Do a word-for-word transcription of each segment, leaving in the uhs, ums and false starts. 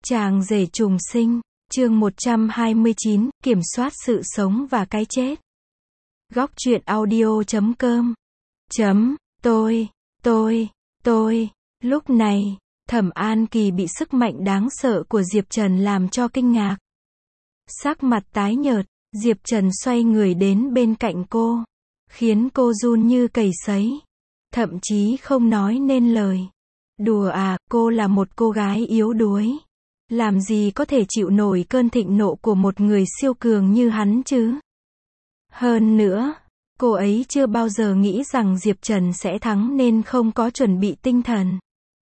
Chàng rể trùng sinh, chương một trăm hai mươi chín, kiểm soát sự sống và cái chết. Góc truyện audio chấm com. Chấm, tôi, tôi, tôi. Lúc này, Thẩm An Kỳ bị sức mạnh đáng sợ của Diệp Trần làm cho kinh ngạc. Sắc mặt tái nhợt, Diệp Trần xoay người đến bên cạnh cô, khiến cô run như cầy sấy, thậm chí không nói nên lời. Đùa à, cô là một cô gái yếu đuối, làm gì có thể chịu nổi cơn thịnh nộ của một người siêu cường như hắn chứ? Hơn nữa, cô ấy chưa bao giờ nghĩ rằng Diệp Trần sẽ thắng nên không có chuẩn bị tinh thần.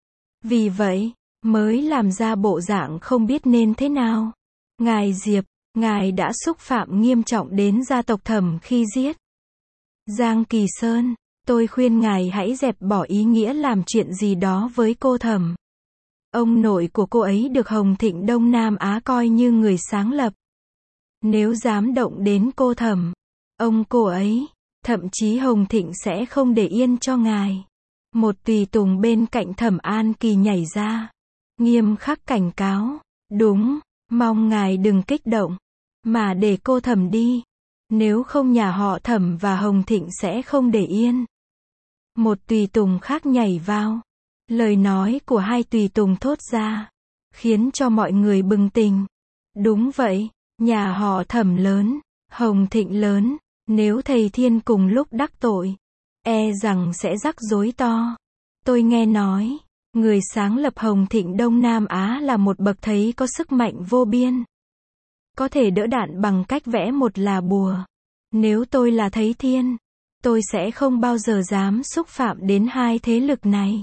Vì vậy, mới làm ra bộ dạng không biết nên thế nào. Ngài Diệp, ngài đã xúc phạm nghiêm trọng đến gia tộc Thẩm khi giết Giang Kỳ Sơn. Tôi khuyên ngài hãy dẹp bỏ ý nghĩa làm chuyện gì đó với cô Thẩm. Ông nội của cô ấy được Hồng Thịnh Đông Nam Á coi như người sáng lập. Nếu dám động đến cô Thẩm, ông cô ấy, thậm chí Hồng Thịnh sẽ không để yên cho ngài. Một tùy tùng bên cạnh Thẩm An Kỳ nhảy ra, nghiêm khắc cảnh cáo. Đúng, mong ngài đừng kích động, mà để cô Thẩm đi. Nếu không nhà họ Thẩm và Hồng Thịnh sẽ không để yên. Một tùy tùng khác nhảy vào. Lời nói của hai tùy tùng thốt ra, khiến cho mọi người bừng tỉnh. Đúng vậy, nhà họ Thẩm lớn, Hồng Thịnh lớn, nếu thầy Thiên cùng lúc đắc tội, e rằng sẽ rắc rối to. Tôi nghe nói, người sáng lập Hồng Thịnh Đông Nam Á là một bậc thầy có sức mạnh vô biên, có thể đỡ đạn bằng cách vẽ một là bùa. Nếu tôi là thầy Thiên, tôi sẽ không bao giờ dám xúc phạm đến hai thế lực này.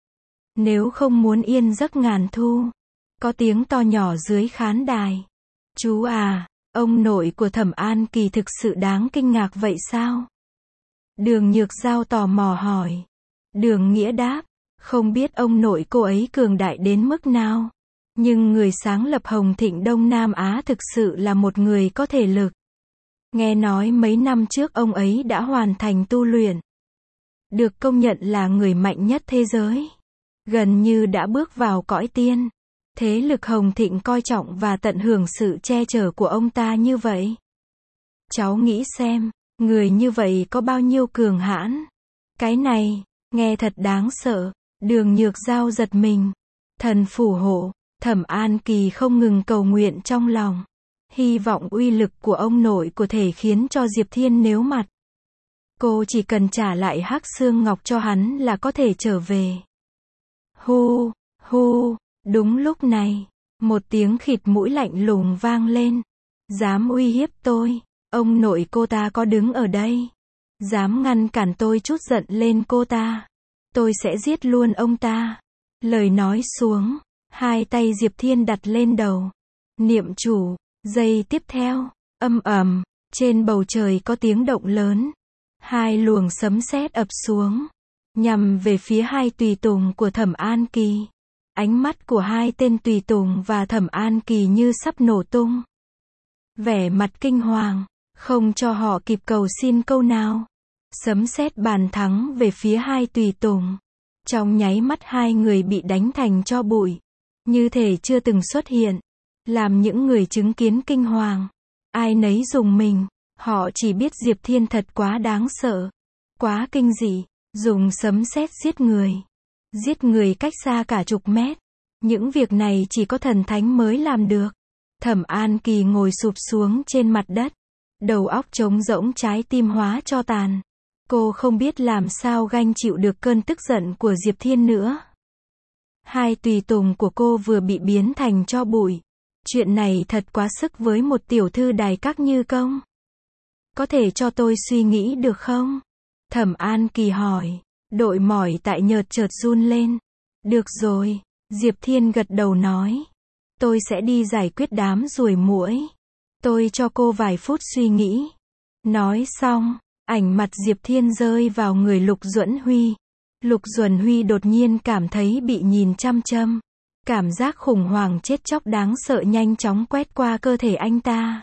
Nếu không muốn yên giấc ngàn thu. Có tiếng to nhỏ dưới khán đài. Chú à, ông nội của Thẩm An Kỳ thực sự đáng kinh ngạc vậy sao? Đường Nhược Giao tò mò hỏi. Đường Nghĩa đáp, không biết ông nội cô ấy cường đại đến mức nào. Nhưng người sáng lập Hồng Thịnh Đông Nam Á thực sự là một người có thể lực. Nghe nói mấy năm trước ông ấy đã hoàn thành tu luyện, được công nhận là người mạnh nhất thế giới. Gần như đã bước vào cõi tiên. Thế lực Hồng Thịnh coi trọng và tận hưởng sự che chở của ông ta như vậy. Cháu nghĩ xem, người như vậy có bao nhiêu cường hãn. Cái này, nghe thật đáng sợ. Đường Nhược Giao giật mình. Thần phù hộ. Thẩm An Kỳ không ngừng cầu nguyện trong lòng. Hy vọng uy lực của ông nội có thể khiến cho Diệp Thiên nếu mặt. Cô chỉ cần trả lại hắc xương ngọc cho hắn là có thể trở về. Hu, hu, đúng lúc này, một tiếng khịt mũi lạnh lùng vang lên. Dám uy hiếp tôi, ông nội cô ta có đứng ở đây. Dám ngăn cản tôi chút giận lên cô ta. Tôi sẽ giết luôn ông ta. Lời nói xuống, hai tay Diệp Thiên đặt lên đầu. Niệm chủ, giây tiếp theo, âm ầm, trên bầu trời có tiếng động lớn. Hai luồng sấm sét ập xuống, nhằm về phía hai tùy tùng của Thẩm An Kỳ. Ánh mắt của hai tên tùy tùng và Thẩm An Kỳ như sắp nổ tung. Vẻ mặt kinh hoàng, không cho họ kịp cầu xin câu nào. Sấm sét bàn thắng về phía hai tùy tùng. Trong nháy mắt hai người bị đánh thành tro bụi, như thể chưa từng xuất hiện, làm những người chứng kiến kinh hoàng. Ai nấy rùng mình, họ chỉ biết Diệp Thiên thật quá đáng sợ, quá kinh dị. Dùng sấm sét giết người, giết người cách xa cả chục mét. Những việc này chỉ có thần thánh mới làm được. Thẩm An Kỳ ngồi sụp xuống trên mặt đất, đầu óc trống rỗng, trái tim hóa tro tàn. Cô không biết làm sao gánh chịu được cơn tức giận của Diệp Thiên nữa. Hai tùy tùng của cô vừa bị biến thành tro bụi. Chuyện này thật quá sức với một tiểu thư đài các như công. Có thể cho tôi suy nghĩ được không? Thẩm An Kỳ hỏi. Đội mỏi tại nhợt chợt run lên. Được rồi, Diệp Thiên gật đầu nói. Tôi sẽ đi giải quyết đám ruồi muỗi. Tôi cho cô vài phút suy nghĩ. Nói xong, ảnh mặt Diệp Thiên rơi vào người Lục Duẫn Huy. Lục Duẫn Huy đột nhiên cảm thấy bị nhìn chăm chăm. Cảm giác khủng hoảng chết chóc đáng sợ nhanh chóng quét qua cơ thể anh ta.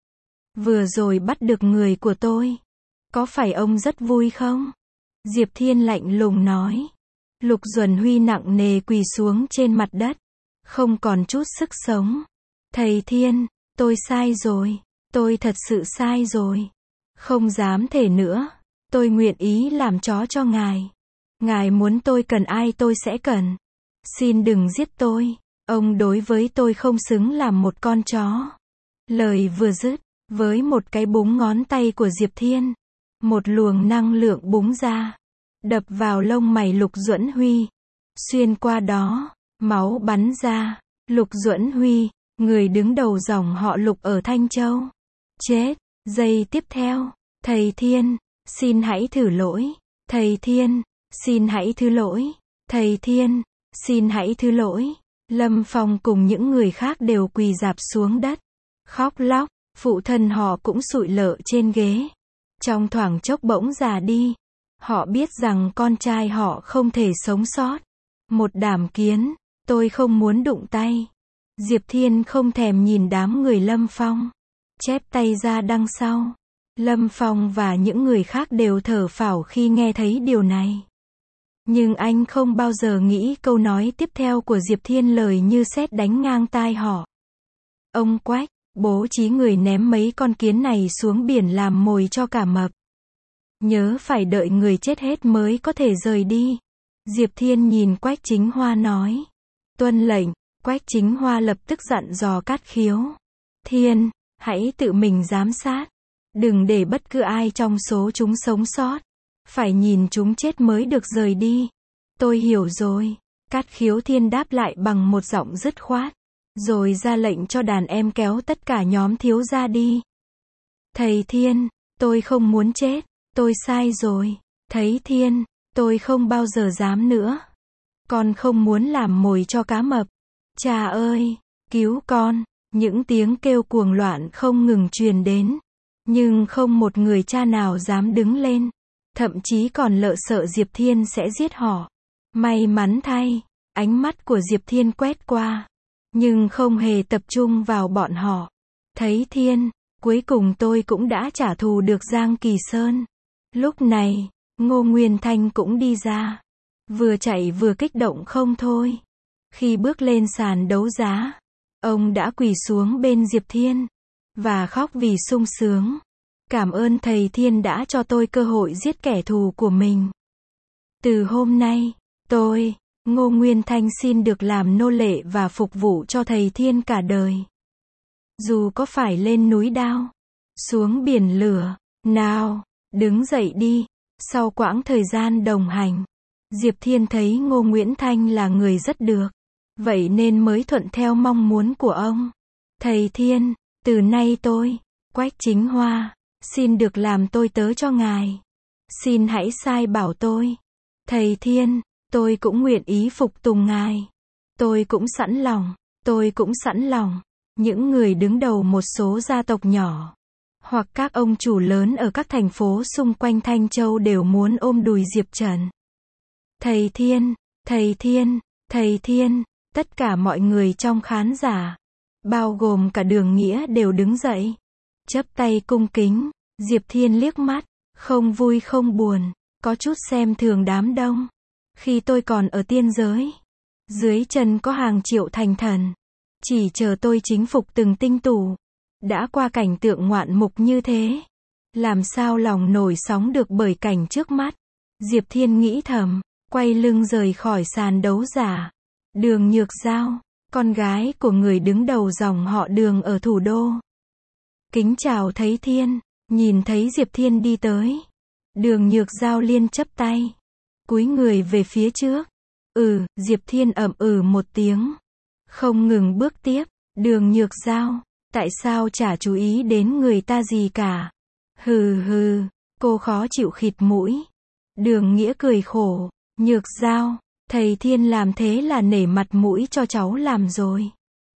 Vừa rồi bắt được người của tôi. Có phải ông rất vui không? Diệp Thiên lạnh lùng nói. Lục Duẩn Huy nặng nề quỳ xuống trên mặt đất. không còn chút sức sống. Thầy Thiên, tôi sai rồi, tôi thật sự sai rồi. Không dám thể nữa, tôi nguyện ý làm chó cho ngài. Ngài muốn tôi cần ai tôi sẽ cần. Xin đừng giết tôi, ông đối với tôi không xứng làm một con chó. Lời vừa dứt, với một cái búng ngón tay của Diệp Thiên, một luồng năng lượng búng ra, đập vào lông mày Lục Duẫn Huy. Xuyên qua đó, máu bắn ra. Lục Duẫn Huy, người đứng đầu dòng họ Lục ở Thanh Châu. Chết. Giây tiếp theo, thầy Thiên, xin hãy thử lỗi. Thầy Thiên, xin hãy thứ lỗi. Thầy Thiên, xin hãy thứ lỗi. Lâm Phong cùng những người khác đều quỳ rạp xuống đất, khóc lóc. Phụ thân họ cũng sụi lợ trên ghế. Trong thoảng chốc bỗng già đi. Họ biết rằng con trai họ không thể sống sót. Một đám kiến, tôi không muốn đụng tay. Diệp Thiên không thèm nhìn đám người Lâm Phong, chép tay ra đằng sau. Lâm Phong và những người khác đều thở phào khi nghe thấy điều này. Nhưng anh không bao giờ nghĩ câu nói tiếp theo của Diệp Thiên lời như sét đánh ngang tai họ. Ông Quách, bố trí người ném mấy con kiến này xuống biển làm mồi cho cả mập. Nhớ phải đợi người chết hết mới có thể rời đi. Diệp Thiên nhìn Quách Chính Hoa nói. Tuân lệnh. Quách Chính Hoa lập tức dặn dò Cát Khiếu. Thiên, hãy tự mình giám sát. Đừng để bất cứ ai trong số chúng sống sót. Phải nhìn chúng chết mới được rời đi. Tôi hiểu rồi. Cát Khiếu Thiên đáp lại bằng một giọng dứt khoát. Rồi ra lệnh cho đàn em kéo tất cả nhóm thiếu gia đi. Thầy Thiên, tôi không muốn chết. Tôi sai rồi. Thấy Thiên, tôi không bao giờ dám nữa. Con không muốn làm mồi cho cá mập. Cha ơi, cứu con. Những tiếng kêu cuồng loạn không ngừng truyền đến. Nhưng không một người cha nào dám đứng lên. Thậm chí còn lợ sợ Diệp Thiên sẽ giết họ. May mắn thay, ánh mắt của Diệp Thiên quét qua. Nhưng không hề tập trung vào bọn họ. Thấy Thiên, cuối cùng tôi cũng đã trả thù được Giang Kỳ Sơn. Lúc này, Ngô Nguyên Thanh cũng đi ra. Vừa chạy vừa kích động không thôi. Khi bước lên sàn đấu giá, ông đã quỳ xuống bên Diệp Thiên. Và khóc vì sung sướng. Cảm ơn thầy Thiên đã cho tôi cơ hội giết kẻ thù của mình. Từ hôm nay, tôi, Ngô Nguyên Thanh xin được làm nô lệ và phục vụ cho thầy Thiên cả đời. Dù có phải lên núi đao, xuống biển lửa, nào, đứng dậy đi. Sau quãng thời gian đồng hành, Diệp Thiên thấy Ngô Nguyễn Thanh là người rất được. Vậy nên mới thuận theo mong muốn của ông. Thầy Thiên, từ nay tôi, Quách Chính Hoa, xin được làm tôi tớ cho ngài. Xin hãy sai bảo tôi. Thầy Thiên, tôi cũng nguyện ý phục tùng ngài. Tôi cũng sẵn lòng, tôi cũng sẵn lòng. Những người đứng đầu một số gia tộc nhỏ, hoặc các ông chủ lớn ở các thành phố xung quanh Thanh Châu đều muốn ôm đùi Diệp Trần. Thầy Thiên, thầy Thiên, thầy Thiên, tất cả mọi người trong khán giả, bao gồm cả Đường Nghĩa đều đứng dậy, chắp tay cung kính. Diệp Thiên liếc mắt, không vui không buồn, có chút xem thường đám đông. Khi tôi còn ở tiên giới, dưới chân có hàng triệu thành thần, chỉ chờ tôi chính phục từng tinh tù. Đã qua cảnh tượng ngoạn mục như thế, làm sao lòng nổi sóng được bởi cảnh trước mắt. Diệp Thiên nghĩ thầm, quay lưng rời khỏi sàn đấu giá. Đường Nhược Giao, con gái của người đứng đầu dòng họ Đường ở thủ đô. Kính chào thấy Thiên, nhìn thấy Diệp Thiên đi tới. Đường Nhược Giao liên chắp tay, cúi người về phía trước. Ừ, Diệp Thiên ậm ừ một tiếng, không ngừng bước tiếp. Đường Nhược Giao, tại sao chả chú ý đến người ta gì cả? Hừ hừ, cô khó chịu khịt mũi. Đường Nghĩa cười khổ, Nhược Giao, thầy Thiên làm thế là nể mặt mũi cho cháu làm rồi.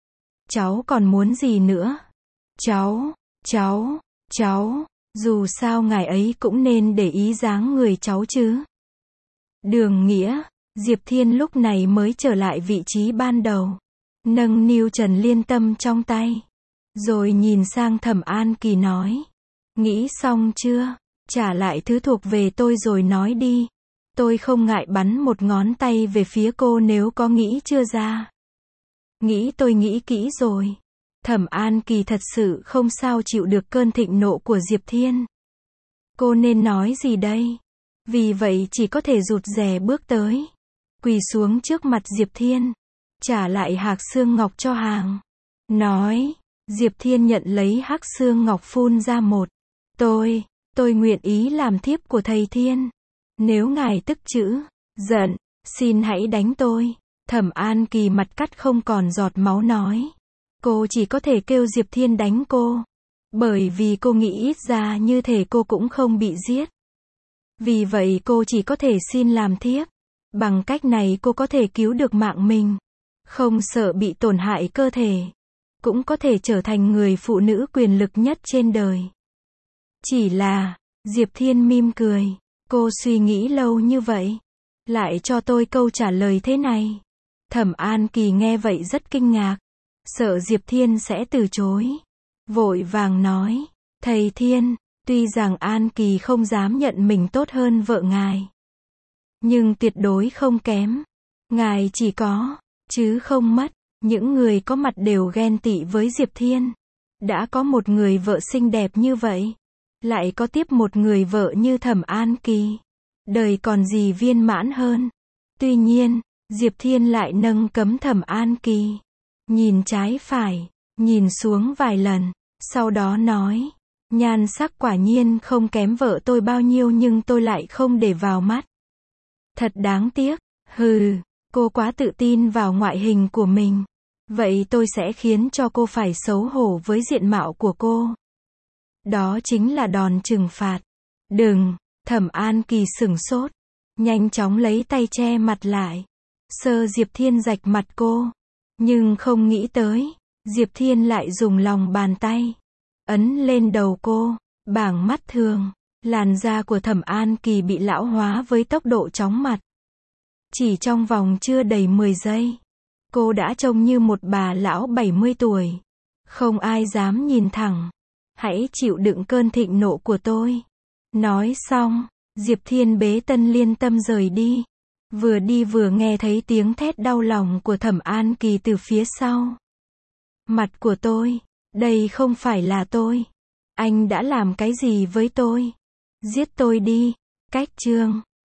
Cháu còn muốn gì nữa? Cháu, cháu, cháu, dù sao ngài ấy cũng nên để ý dáng người cháu chứ. Đường Nghĩa, Diệp Thiên lúc này mới trở lại vị trí ban đầu. Nâng niu Trần Liên Tâm trong tay. Rồi nhìn sang Thẩm An Kỳ nói. Nghĩ xong chưa? Trả lại thứ thuộc về tôi rồi nói đi. Tôi không ngại bắn một ngón tay về phía cô nếu có nghĩ chưa ra. Nghĩ tôi nghĩ kỹ rồi. Thẩm An Kỳ thật sự không sao chịu được cơn thịnh nộ của Diệp Thiên. Cô nên nói gì đây? Vì vậy chỉ có thể rụt rè bước tới. Quỳ xuống trước mặt Diệp Thiên. Trả lại hạc xương ngọc cho hàng. Nói. Diệp Thiên nhận lấy hắc xương ngọc phun ra một. Tôi, tôi nguyện ý làm thiếp của thầy Thiên. Nếu ngài tức chữ, giận, xin hãy đánh tôi. Thẩm An Kỳ mặt cắt không còn giọt máu nói. Cô chỉ có thể kêu Diệp Thiên đánh cô. Bởi vì cô nghĩ ít ra như thể cô cũng không bị giết. Vì vậy cô chỉ có thể xin làm thiếp. Bằng cách này cô có thể cứu được mạng mình. Không sợ bị tổn hại cơ thể. Cũng có thể trở thành người phụ nữ quyền lực nhất trên đời. Chỉ là, Diệp Thiên mỉm cười. Cô suy nghĩ lâu như vậy. Lại cho tôi câu trả lời thế này. Thẩm An Kỳ nghe vậy rất kinh ngạc. Sợ Diệp Thiên sẽ từ chối. Vội vàng nói. Thầy Thiên, tuy rằng An Kỳ không dám nhận mình tốt hơn vợ ngài. Nhưng tuyệt đối không kém. Ngài chỉ có, chứ không mất. Những người có mặt đều ghen tị với Diệp Thiên. Đã có một người vợ xinh đẹp như vậy. Lại có tiếp một người vợ như Thẩm An Kỳ. Đời còn gì viên mãn hơn. Tuy nhiên, Diệp Thiên lại nâng cấm Thẩm An Kỳ. Nhìn trái phải, nhìn xuống vài lần. Sau đó nói. Nhan sắc quả nhiên không kém vợ tôi bao nhiêu nhưng tôi lại không để vào mắt. Thật đáng tiếc. Hừ, cô quá tự tin vào ngoại hình của mình. Vậy tôi sẽ khiến cho cô phải xấu hổ với diện mạo của cô. Đó chính là đòn trừng phạt. Đừng, Thẩm An Kỳ sửng sốt. Nhanh chóng lấy tay che mặt lại. Sơ Diệp Thiên rạch mặt cô. Nhưng không nghĩ tới. Diệp Thiên lại dùng lòng bàn tay. Ấn lên đầu cô. Bằng mắt thường. Làn da của Thẩm An Kỳ bị lão hóa với tốc độ chóng mặt. Chỉ trong vòng chưa đầy mười giây. Cô đã trông như một bà lão bảy mươi tuổi. Không ai dám nhìn thẳng. Hãy chịu đựng cơn thịnh nộ của tôi. Nói xong, Diệp Thiên bế Tân Liên Tâm rời đi. Vừa đi vừa nghe thấy tiếng thét đau lòng của Thẩm An Kỳ từ phía sau. Mặt của tôi, đây không phải là tôi. Anh đã làm cái gì với tôi? Giết tôi đi. Cách chương